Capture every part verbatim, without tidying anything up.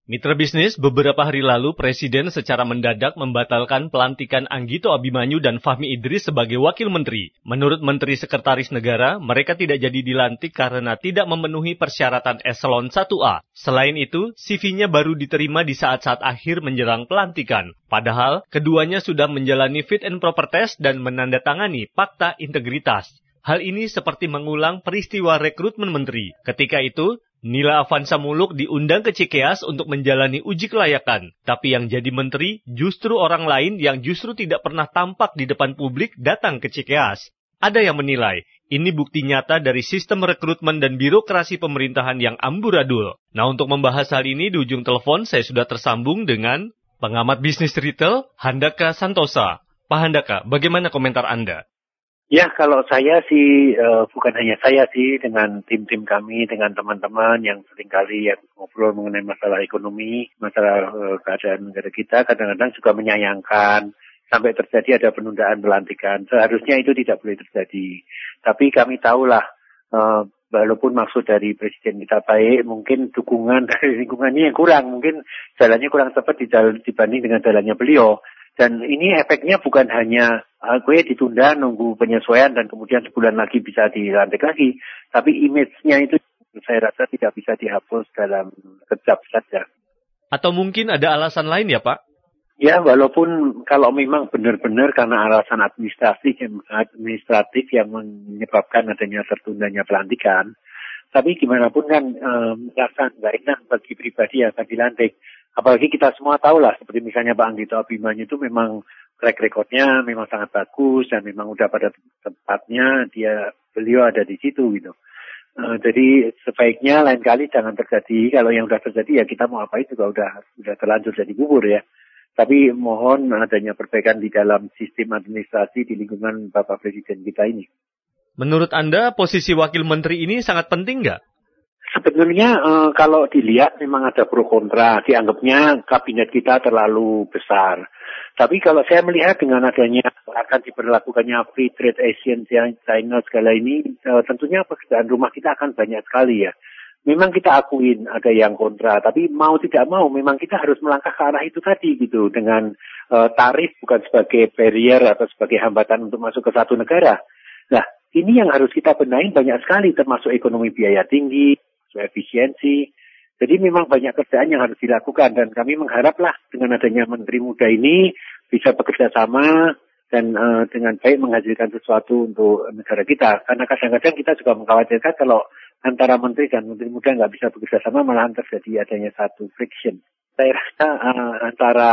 Mitra bisnis, beberapa hari lalu Presiden secara mendadak membatalkan pelantikan Anggito Abimanyu dan Fahmi Idris sebagai Wakil Menteri. Menurut Menteri Sekretaris Negara, mereka tidak jadi dilantik karena tidak memenuhi persyaratan eselon satu A. Selain itu, C V-nya baru diterima di saat-saat akhir menjelang pelantikan. Padahal, keduanya sudah menjalani fit and proper test dan menandatangani Fakta Integritas. Hal ini seperti mengulang peristiwa rekrutmen menteri. Ketika itu, Nila Avanza Muluk diundang ke Cikeas untuk menjalani uji kelayakan. Tapi yang jadi menteri justru orang lain yang justru tidak pernah tampak di depan publik datang ke Cikeas. Ada yang menilai, ini bukti nyata dari sistem rekrutmen dan birokrasi pemerintahan yang amburadul. Nah, untuk membahas hal ini di ujung telepon saya sudah tersambung dengan pengamat bisnis retail Handaka Santosa. Pak Handaka, bagaimana komentar Anda? Ya, kalau saya sih, uh, bukan hanya saya sih, dengan tim-tim kami, dengan teman-teman yang seringkali ya, ngobrol mengenai masalah ekonomi, masalah uh, keadaan negara kita, kadang-kadang juga menyayangkan sampai terjadi ada penundaan pelantikan. Seharusnya itu tidak boleh terjadi. Tapi kami tahulah, uh, walaupun maksud dari Presiden kita baik, mungkin dukungan dari lingkungannya yang kurang, mungkin jalannya kurang tepat dibanding dengan jalannya beliau. Dan ini efeknya bukan hanya uh, gue ditunda nunggu penyesuaian dan kemudian sebulan lagi bisa dilantik lagi. Tapi image-nya itu saya rasa tidak bisa dihapus dalam kejap saja. Atau mungkin ada alasan lain ya Pak? Ya, walaupun kalau memang benar-benar karena alasan administratif yang, administratif yang menyebabkan adanya tertundanya pelantikan. Tapi gimana pun kan um, rasa nggak enak bagi pribadi yang akan dilantik. Apalagi kita semua tahu lah, seperti misalnya Pak Anggito Abimanyu itu memang track record-nya memang sangat bagus dan memang udah pada tempatnya dia beliau ada di situ gitu. Uh, jadi sebaiknya lain kali jangan terjadi. Kalau yang udah terjadi ya kita mau apain juga udah udah terlanjur jadi bubur ya. Tapi mohon adanya perbaikan di dalam sistem administrasi di lingkungan Bapak Presiden kita ini. Menurut Anda posisi Wakil Menteri ini sangat penting nggak? Sebetulnya uh, kalau dilihat memang ada pro kontra, dianggapnya kabinet kita terlalu besar. Tapi kalau saya melihat dengan adanya akan diberlakukannya free trade Asian China segala ini, uh, tentunya pekerjaan rumah kita akan banyak sekali ya. Memang kita akuin ada yang kontra, tapi mau tidak mau memang kita harus melangkah ke arah itu tadi gitu, dengan uh, tarif bukan sebagai barrier atau sebagai hambatan untuk masuk ke satu negara. Nah, ini yang harus kita benahin banyak sekali, termasuk ekonomi biaya tinggi, efisiensi. Jadi memang banyak kerjaan yang harus dilakukan dan kami mengharaplah dengan adanya menteri muda ini bisa bekerja sama dan uh, dengan baik menghasilkan sesuatu untuk negara kita. Karena kadang-kadang kita juga mengkhawatirkan kalau antara menteri dan menteri muda nggak bisa bekerja sama malah terjadi adanya satu friction. Saya rasa uh, antara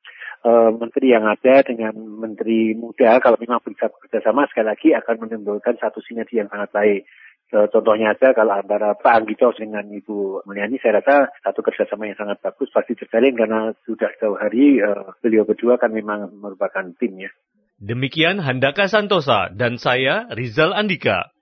uh, menteri yang ada dengan menteri muda kalau memang bisa bekerja sama sekali lagi akan menimbulkan satu sinergi yang sangat baik. Contohnya aja kalau antara Pak Anggito dengan Ibu Mulyani, saya rasa satu kerjasama yang sangat bagus pasti terjalin karena sudah jauh hari uh, beliau berdua kan memang merupakan tim ya. Demikian Handaka Santosa dan saya Rizal Andika.